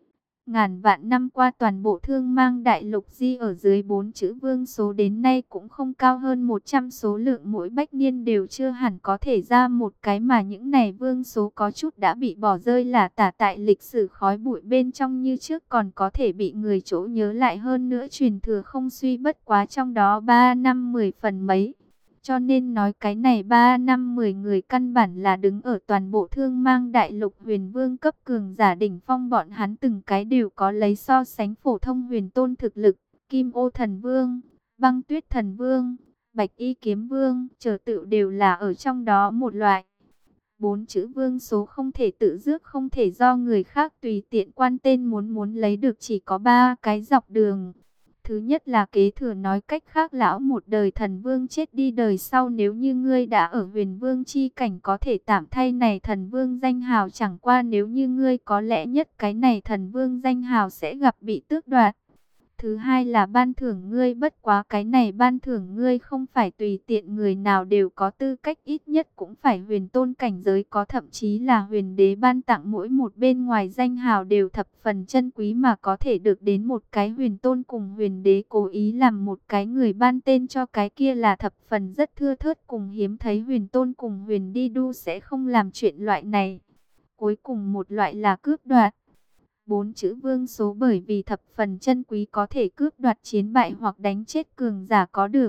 Ngàn vạn năm qua toàn bộ thương mang đại lục di ở dưới bốn chữ vương số đến nay cũng không cao hơn 100 số lượng, mỗi bách niên đều chưa hẳn có thể ra một cái, mà những này vương số có chút đã bị bỏ rơi là tả tại lịch sử khói bụi bên trong, như trước còn có thể bị người chỗ nhớ lại, hơn nữa truyền thừa không suy, bất quá trong đó 3 năm 10 phần mấy. Cho nên nói cái này 3 năm 10 người căn bản là đứng ở toàn bộ thương mang đại lục huyền vương cấp cường giả đỉnh phong, bọn hắn từng cái đều có lấy so sánh phổ thông huyền tôn thực lực. Kim ô thần vương, băng tuyết thần vương, bạch y kiếm vương, trở tự đều là ở trong đó một loại. Bốn chữ vương số không thể tự dước, không thể do người khác tùy tiện quan tên, muốn lấy được chỉ có 3 cái dọc đường. Thứ nhất là kế thừa, nói cách khác lão một đời thần vương chết đi, đời sau nếu như ngươi đã ở huyền vương chi cảnh có thể tạm thay này thần vương danh hào, chẳng qua nếu như ngươi có lẽ nhất cái này thần vương danh hào sẽ gặp bị tước đoạt. Thứ hai là ban thưởng ngươi, bất quá cái này ban thưởng ngươi không phải tùy tiện người nào đều có tư cách, ít nhất cũng phải huyền tôn cảnh giới có, thậm chí là huyền đế ban tặng, mỗi một bên ngoài danh hào đều thập phần chân quý, mà có thể được đến một cái huyền tôn cùng huyền đế cố ý làm một cái người ban tên cho cái kia là thập phần rất thưa thớt cùng hiếm thấy, huyền tôn cùng huyền đi đu sẽ không làm chuyện loại này. Cuối cùng một loại là cướp đoạt. Bốn chữ vương số bởi vì thập phần chân quý có thể cướp đoạt chiến bại hoặc đánh chết cường giả có được.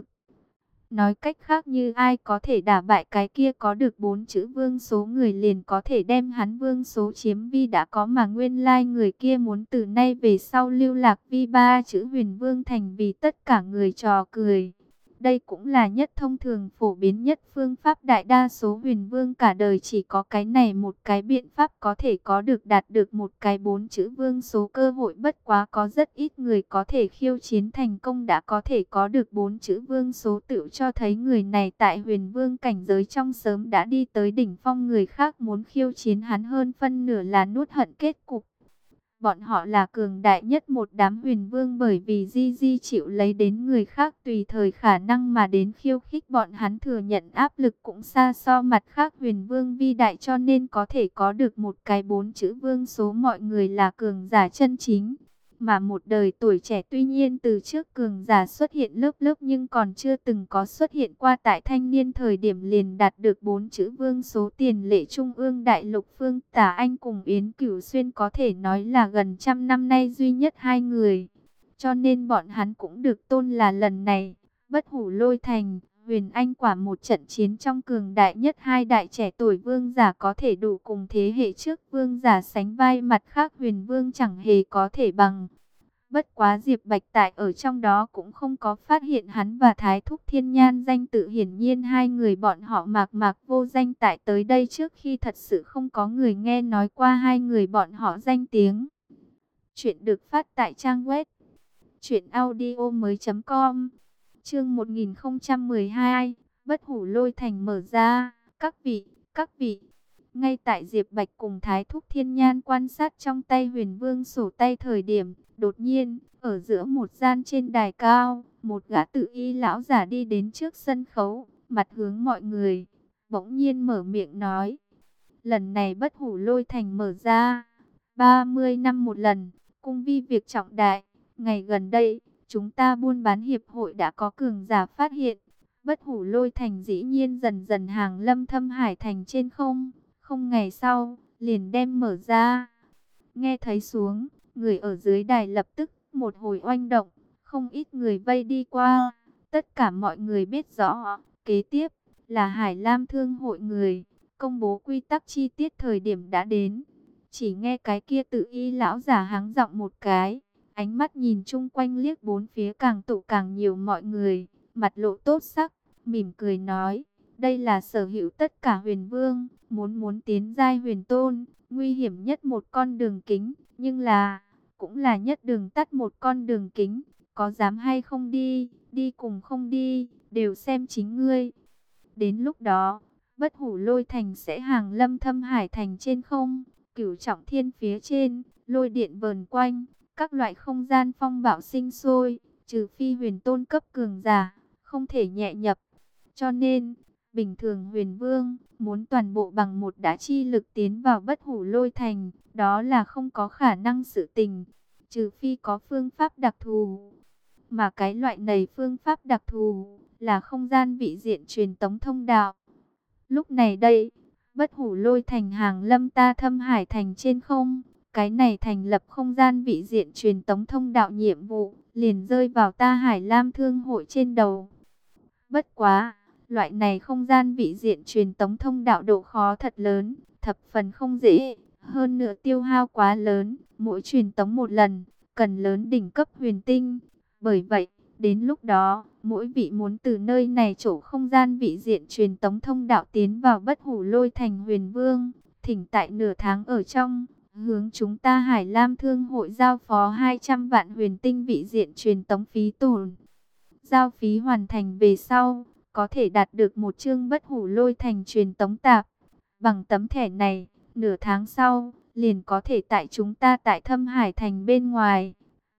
Nói cách khác, như ai có thể đả bại cái kia có được bốn chữ vương số người, liền có thể đem hắn vương số chiếm vi đã có, mà nguyên lai người kia muốn từ nay về sau lưu lạc vi 3 chữ huyền vương thành vì tất cả người trò cười. Đây cũng là nhất thông thường phổ biến nhất phương pháp, đại đa số huyền vương cả đời chỉ có cái này một cái biện pháp có thể có được đạt được một cái bốn chữ vương số cơ hội, bất quá có rất ít người có thể khiêu chiến thành công đã có thể có được bốn chữ vương số, tự cho thấy người này tại huyền vương cảnh giới trong sớm đã đi tới đỉnh phong, người khác muốn khiêu chiến hắn hơn phân nửa là nuốt hận kết cục. Bọn họ là cường đại nhất một đám huyền vương, bởi vì Di chịu lấy đến người khác tùy thời khả năng mà đến khiêu khích, bọn hắn thừa nhận áp lực cũng xa so mặt khác huyền vương vi đại, cho nên có thể có được một cái bốn chữ vương số mọi người là cường giả chân chính. Mà một đời tuổi trẻ tuy nhiên từ trước cường giả xuất hiện lớp lớp, nhưng còn chưa từng có xuất hiện qua tại thanh niên thời điểm liền đạt được bốn chữ vương số. Tiền lệ trung ương đại lục Phương Tả Anh cùng Yến Cửu Xuyên có thể nói là gần trăm năm nay duy nhất hai người. Cho nên bọn hắn cũng được tôn là lần này bất hủ lôi thành Huyền Anh quả một trận chiến trong cường đại nhất hai đại trẻ tuổi vương giả, có thể đủ cùng thế hệ trước vương giả sánh vai, mặt khác huyền vương chẳng hề có thể bằng. Bất quá Diệp Bạch tại ở trong đó cũng không có phát hiện hắn và Thái Thúc Thiên Nhan danh tự, hiển nhiên hai người bọn họ mạc mạc vô danh tại tới đây trước khi thật sự không có người nghe nói qua hai người bọn họ danh tiếng. Chuyện được phát tại trang web truyệnaudiomoi.com. Chương 1012, bất hủ lôi thành mở ra. Các vị. Ngay tại Diệp Bạch cùng Thái Thúc Thiên Nhan quan sát trong tay huyền vương sổ tay thời điểm, đột nhiên, ở giữa một gian trên đài cao, một gã tự y lão giả đi đến trước sân khấu, mặt hướng mọi người, bỗng nhiên mở miệng nói: lần này bất hủ lôi thành mở ra 30 năm một lần, cung vi việc trọng đại. Ngày gần đây, chúng ta buôn bán hiệp hội đã có cường giả phát hiện, bất hủ lôi thành dĩ nhiên dần dần hàng lâm thâm hải thành trên không. Không ngày sau, liền đem mở ra. Nghe thấy xuống, người ở dưới đài lập tức một hồi oanh động, không ít người vây đi qua. Tất cả mọi người biết rõ, kế tiếp là Hải Lam Thương hội người công bố quy tắc chi tiết thời điểm đã đến. Chỉ nghe cái kia tự y lão giả hắng giọng một cái, ánh mắt nhìn chung quanh liếc bốn phía, càng tụ càng nhiều mọi người, mặt lộ tốt sắc, mỉm cười nói: đây là sở hữu tất cả huyền vương, muốn tiến giai huyền tôn, nguy hiểm nhất một con đường kính, nhưng là cũng là nhất đường tắt một con đường kính, có dám hay không đi, đi cùng không đi, đều xem chính ngươi. Đến lúc đó, Bất Hủ Lôi Thành sẽ hàng lâm Thâm Hải Thành trên không, Cửu Trọng Thiên phía trên, lôi điện vờn quanh, các loại không gian phong bạo sinh sôi, trừ phi huyền tôn cấp cường giả, không thể nhẹ nhập. Cho nên, bình thường huyền vương, muốn toàn bộ bằng một đả chi lực tiến vào Bất Hủ Lôi Thành, đó là không có khả năng sự tình, trừ phi có phương pháp đặc thù. Mà cái loại này phương pháp đặc thù, là không gian vị diện truyền tống thông đạo. Lúc này đây, Bất Hủ Lôi Thành hàng lâm ta Thâm Hải Thành trên không, cái này thành lập không gian vị diện truyền tống thông đạo nhiệm vụ, liền rơi vào ta Hải Lam Thương hội trên đầu. Bất quá, loại này không gian vị diện truyền tống thông đạo độ khó thật lớn, thập phần không dễ, hơn nữa tiêu hao quá lớn, mỗi truyền tống một lần, cần lớn đỉnh cấp huyền tinh. Bởi vậy, đến lúc đó, mỗi vị muốn từ nơi này chỗ không gian vị diện truyền tống thông đạo tiến vào Bất Hủ Lôi Thành huyền vương, thỉnh tại nửa tháng ở trong, hướng chúng ta Hải Lam Thương hội giao phó 200 vạn huyền tinh vị diện truyền tống phí tổn. Giao phí hoàn thành về sau, có thể đạt được một chương Bất Hủ Lôi Thành truyền tống tạp. Bằng tấm thẻ này, nửa tháng sau, liền có thể tại chúng ta tại Thâm Hải Thành bên ngoài,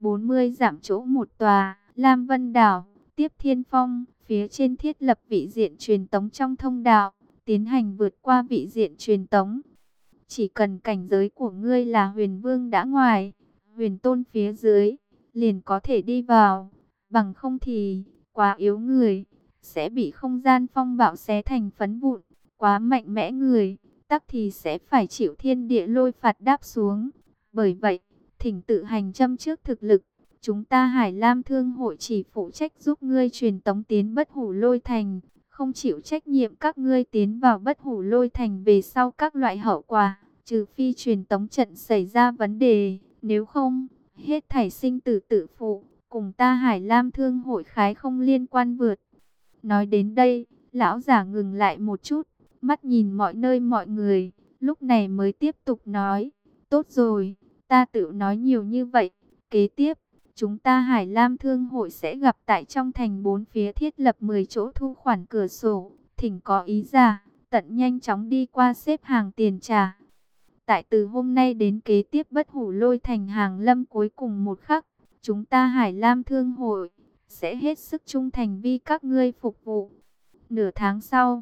40 dặm chỗ một tòa, Lam Vân Đảo, Tiếp Thiên Phong, phía trên thiết lập vị diện truyền tống trong thông đạo, tiến hành vượt qua vị diện truyền tống. Chỉ cần cảnh giới của ngươi là huyền vương đã ngoài, huyền tôn phía dưới, liền có thể đi vào. Bằng không thì, quá yếu người, sẽ bị không gian phong bạo xé thành phấn vụn. Quá mạnh mẽ người, tắc thì sẽ phải chịu thiên địa lôi phạt đáp xuống. Bởi vậy, thỉnh tự hành châm trước thực lực. Chúng ta Hải Lam Thương hội chỉ phụ trách giúp ngươi truyền tống tiến Bất Hủ Lôi Thành, không chịu trách nhiệm các ngươi tiến vào Bất Hủ Lôi Thành về sau các loại hậu quả, trừ phi truyền tống trận xảy ra vấn đề, nếu không, hết thảy sinh tử tự phụ, cùng ta Hải Lam Thương hội khái không liên quan vượt. Nói đến đây, lão giả ngừng lại một chút, mắt nhìn mọi nơi mọi người, lúc này mới tiếp tục nói, tốt rồi, ta tự nói nhiều như vậy, kế tiếp, chúng ta Hải Lam Thương hội sẽ gặp tại trong thành bốn phía thiết lập 10 chỗ thu khoản cửa sổ, thỉnh có ý giả, tận nhanh chóng đi qua xếp hàng tiền trả. Tại từ hôm nay đến kế tiếp Bất Hủ Lôi Thành hàng lâm cuối cùng một khắc, chúng ta Hải Lam Thương hội sẽ hết sức trung thành vì các ngươi phục vụ. Nửa tháng sau,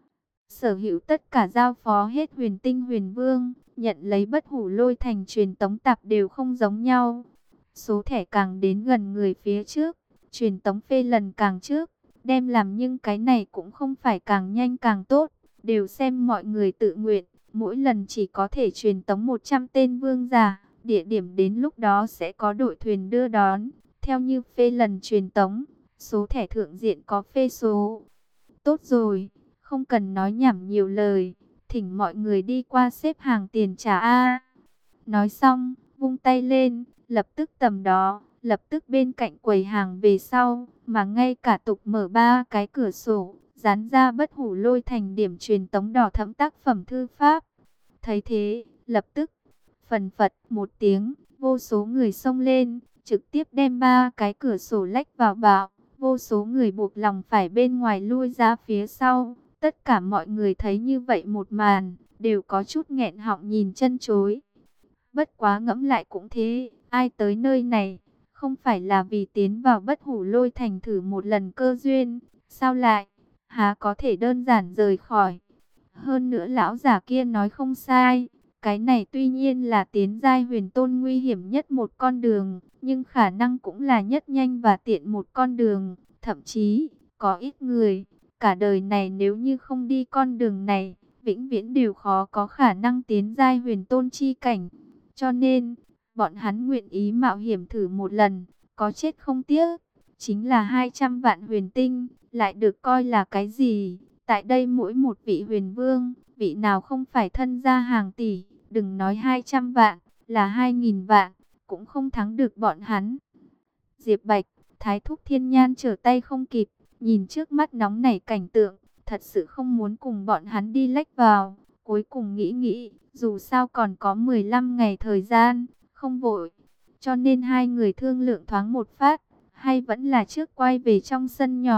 sở hữu tất cả giao phó hết huyền tinh huyền vương, nhận lấy Bất Hủ Lôi Thành truyền tống tạp đều không giống nhau. Số thẻ càng đến gần người phía trước, truyền tống phê lần càng trước, đem làm nhưng cái này cũng không phải càng nhanh càng tốt, đều xem mọi người tự nguyện, mỗi lần chỉ có thể truyền tống 100 tên vương giả, địa điểm đến lúc đó sẽ có đội thuyền đưa đón, theo như phê lần truyền tống, số thẻ thượng diện có phê số. Tốt rồi, không cần nói nhảm nhiều lời, thỉnh mọi người đi qua xếp hàng tiền trả a. Nói xong, vung tay lên, lập tức tầm đó, lập tức bên cạnh quầy hàng về sau, mà ngay cả tục mở 3 cái cửa sổ, dán ra Bất Hủ Lôi Thành điểm truyền tống đỏ thẫm tác phẩm thư pháp. Thấy thế, lập tức, phần phật một tiếng, vô số người xông lên, trực tiếp đem 3 cái cửa sổ lách vào bạo, vô số người buộc lòng phải bên ngoài lui ra phía sau. Tất cả mọi người thấy như vậy một màn, đều có chút nghẹn họng nhìn chân chối. Bất quá ngẫm lại cũng thế, ai tới nơi này, không phải là vì tiến vào Bất Hủ Lôi Thành thử một lần cơ duyên, sao lại, há có thể đơn giản rời khỏi. Hơn nữa lão giả kia nói không sai, cái này tuy nhiên là tiến giai huyền tôn nguy hiểm nhất một con đường, nhưng khả năng cũng là nhất nhanh và tiện một con đường, thậm chí, có ít người, cả đời này nếu như không đi con đường này, vĩnh viễn đều khó có khả năng tiến giai huyền tôn chi cảnh. Cho nên, bọn hắn nguyện ý mạo hiểm thử một lần, có chết không tiếc. Chính là 200 vạn huyền tinh, lại được coi là cái gì? Tại đây mỗi một vị huyền vương, vị nào không phải thân gia hàng tỷ, đừng nói 200 vạn, là 2000 vạn, cũng không thắng được bọn hắn. Diệp Bạch, Thái Thúc Thiên Nhan trở tay không kịp, nhìn trước mắt nóng nảy cảnh tượng, thật sự không muốn cùng bọn hắn đi lách vào. Cuối cùng nghĩ, dù sao còn có 15 ngày thời gian, không vội. Cho nên hai người thương lượng thoáng một phát, hay vẫn là trước quay về trong sân nhỏ,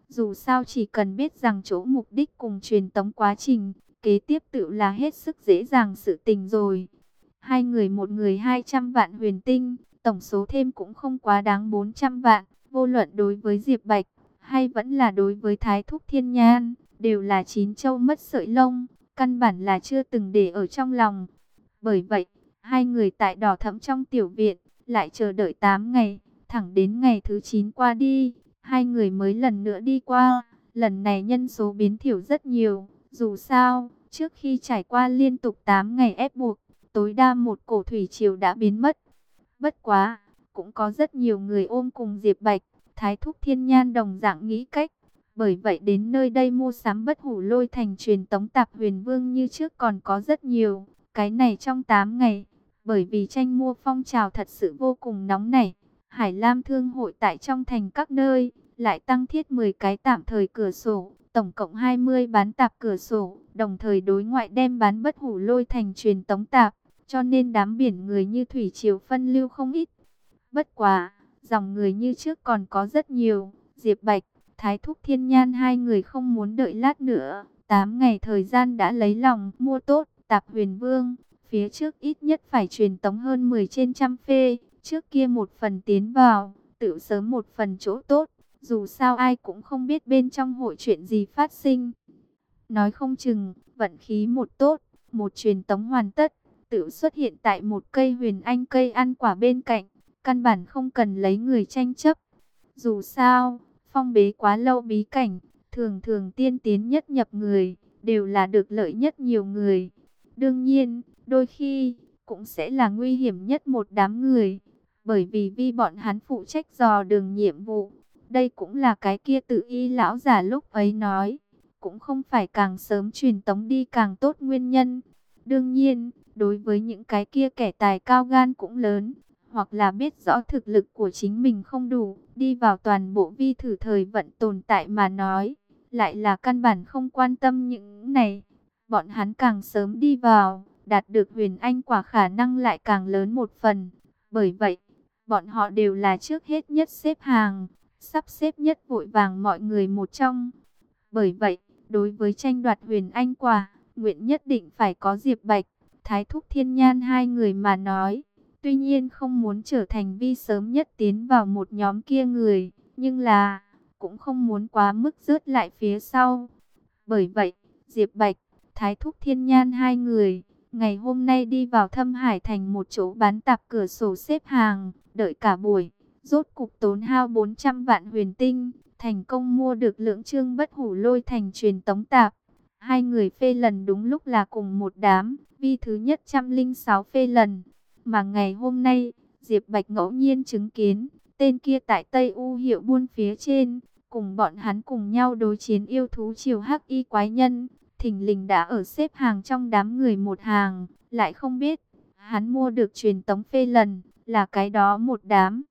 Dù sao chỉ cần biết rằng chỗ mục đích cùng truyền tống quá trình, kế tiếp tự là hết sức dễ dàng sự tình rồi. Hai người một người 200 vạn huyền tinh, tổng số thêm cũng không quá đáng 400 vạn, vô luận đối với Diệp Bạch, hay vẫn là đối với Thái Thúc Thiên Nhan, đều là chín châu mất sợi lông, căn bản là chưa từng để ở trong lòng. Bởi vậy, hai người tại đỏ thẫm trong tiểu viện, lại chờ đợi 8 ngày, thẳng đến ngày thứ 9 qua đi, hai người mới lần nữa đi qua. Lần này nhân số biến thiểu rất nhiều, dù sao, trước khi trải qua liên tục 8 ngày ép buộc, tối đa một cổ thủy triều đã biến mất. Bất quá, cũng có rất nhiều người ôm cùng Diệp Bạch, Thái Thúc Thiên Nhan đồng dạng nghĩ cách. Bởi vậy đến nơi đây mua sắm Bất Hủ Lôi Thành truyền tống Tạp Huyền Vương như trước còn có rất nhiều. Cái này trong 8 ngày, bởi vì tranh mua phong trào thật sự vô cùng nóng nảy, Hải Lam Thương hội tại trong thành các nơi, lại tăng thiết 10 cái tạm thời cửa sổ, tổng cộng 20 bán tạp cửa sổ, đồng thời đối ngoại đem bán Bất Hủ Lôi Thành truyền tống tạp, cho nên đám biển người như thủy triều phân lưu không ít. Bất quá, dòng người như trước còn có rất nhiều, Diệp Bạch, Thái Thúc Thiên Nhan hai người không muốn đợi lát nữa, 8 ngày thời gian đã lấy lòng mua tốt Tạp Huyền Vương, phía trước ít nhất phải truyền tống hơn 10 trên trăm phê, trước kia một phần tiến vào, tự sớm một phần chỗ tốt, dù sao ai cũng không biết bên trong hội chuyện gì phát sinh. Nói không chừng, vận khí một tốt, một truyền tống hoàn tất, tự xuất hiện tại một cây huyền anh cây ăn quả bên cạnh, căn bản không cần lấy người tranh chấp. Dù sao, phong bế quá lâu bí cảnh, thường thường tiên tiến nhất nhập người, đều là được lợi nhất nhiều người. Đương nhiên, đôi khi, cũng sẽ là nguy hiểm nhất một đám người, bởi vì bọn hắn phụ trách dò đường nhiệm vụ. Đây cũng là cái kia tự y lão giả lúc ấy nói, cũng không phải càng sớm truyền tống đi càng tốt nguyên nhân. Đương nhiên, đối với những cái kia kẻ tài cao gan cũng lớn, hoặc là biết rõ thực lực của chính mình không đủ, đi vào toàn bộ vi thử thời vận tồn tại mà nói, lại là căn bản không quan tâm những này. Bọn hắn càng sớm đi vào, đạt được huyền anh quả khả năng lại càng lớn một phần. Bởi vậy, bọn họ đều là trước hết nhất xếp hàng, sắp xếp nhất vội vàng mọi người một trong. Bởi vậy, đối với tranh đoạt huyền anh quả, nguyện nhất định phải có Diệp Bạch, Thái Thúc Thiên Nhan hai người mà nói. Tuy nhiên không muốn trở thành vi sớm nhất tiến vào một nhóm kia người, nhưng là cũng không muốn quá mức rớt lại phía sau. Bởi vậy, Diệp Bạch, Thái Thúc Thiên Nhan hai người, ngày hôm nay đi vào Thâm Hải thành một chỗ bán tạp cửa sổ xếp hàng, đợi cả buổi, rốt cục tốn hao 400 vạn huyền tinh, thành công mua được lưỡng chương Bất Hủ Lôi Thành truyền tống tạp. Hai người phê lần đúng lúc là cùng một đám, vi thứ nhất 106 phê lần. Mà ngày hôm nay, Diệp Bạch ngẫu nhiên chứng kiến, tên kia tại Tây U Hiệu Buôn phía trên, cùng bọn hắn cùng nhau đối chiến yêu thú triều hắc y quái nhân, thình lình đã ở xếp hàng trong đám người một hàng, lại không biết, hắn mua được truyền tống phê lần, là cái đó một đám.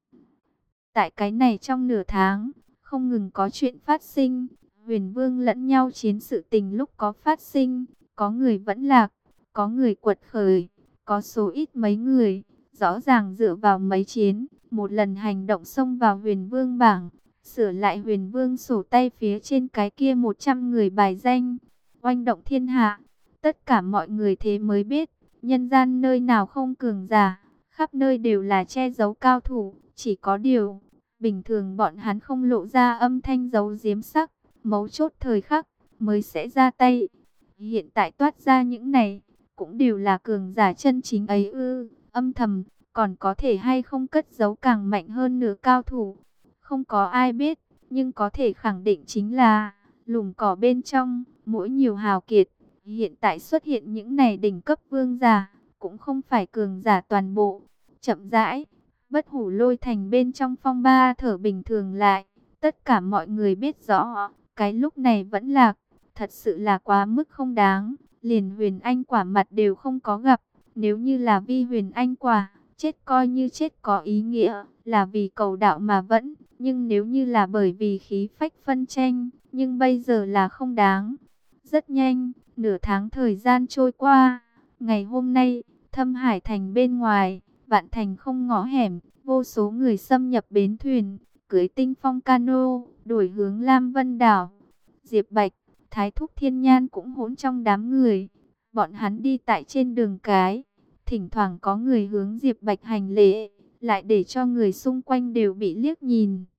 Tại cái này trong nửa tháng, không ngừng có chuyện phát sinh, huyền vương lẫn nhau chiến sự tình lúc có phát sinh, có người vẫn lạc, có người quật khởi, có số ít mấy người, rõ ràng dựa vào mấy chiến, một lần hành động xông vào huyền vương bảng, sửa lại huyền vương sổ tay phía trên cái kia 100 người bài danh, oanh động thiên hạ. Tất cả mọi người thế mới biết, nhân gian nơi nào không cường giả, khắp nơi đều là che giấu cao thủ, chỉ có điều, bình thường bọn hắn không lộ ra âm thanh giấu giếm sắc, mấu chốt thời khắc, mới sẽ ra tay. Hiện tại toát ra những này, cũng đều là cường giả chân chính ấy ư, âm thầm, còn có thể hay không cất giấu càng mạnh hơn nửa cao thủ. Không có ai biết, nhưng có thể khẳng định chính là, lùm cỏ bên trong, mỗi nhiều hào kiệt, hiện tại xuất hiện những này đỉnh cấp vương giả, cũng không phải cường giả toàn bộ. Chậm rãi, Bất Hủ Lôi Thành bên trong phong ba thở bình thường lại, tất cả mọi người biết rõ, cái lúc này vẫn lạc, thật sự là quá mức không đáng, liền huyền anh quả mặt đều không có gặp, nếu như là vi huyền anh quả, chết coi như chết có ý nghĩa, là vì cầu đạo mà vẫn, nhưng nếu như là bởi vì khí phách phân tranh, nhưng bây giờ là không đáng. Rất nhanh, nửa tháng thời gian trôi qua, ngày hôm nay, Thâm Hải thành bên ngoài, vạn thành không ngõ hẻm, vô số người xâm nhập bến thuyền, cưới Tinh Phong cano, đổi hướng Lam Vân đảo. Diệp Bạch, Thái Thúc Thiên Nhan cũng hỗn trong đám người. Bọn hắn đi tại trên đường cái, thỉnh thoảng có người hướng Diệp Bạch hành lễ, lại để cho người xung quanh đều bị liếc nhìn.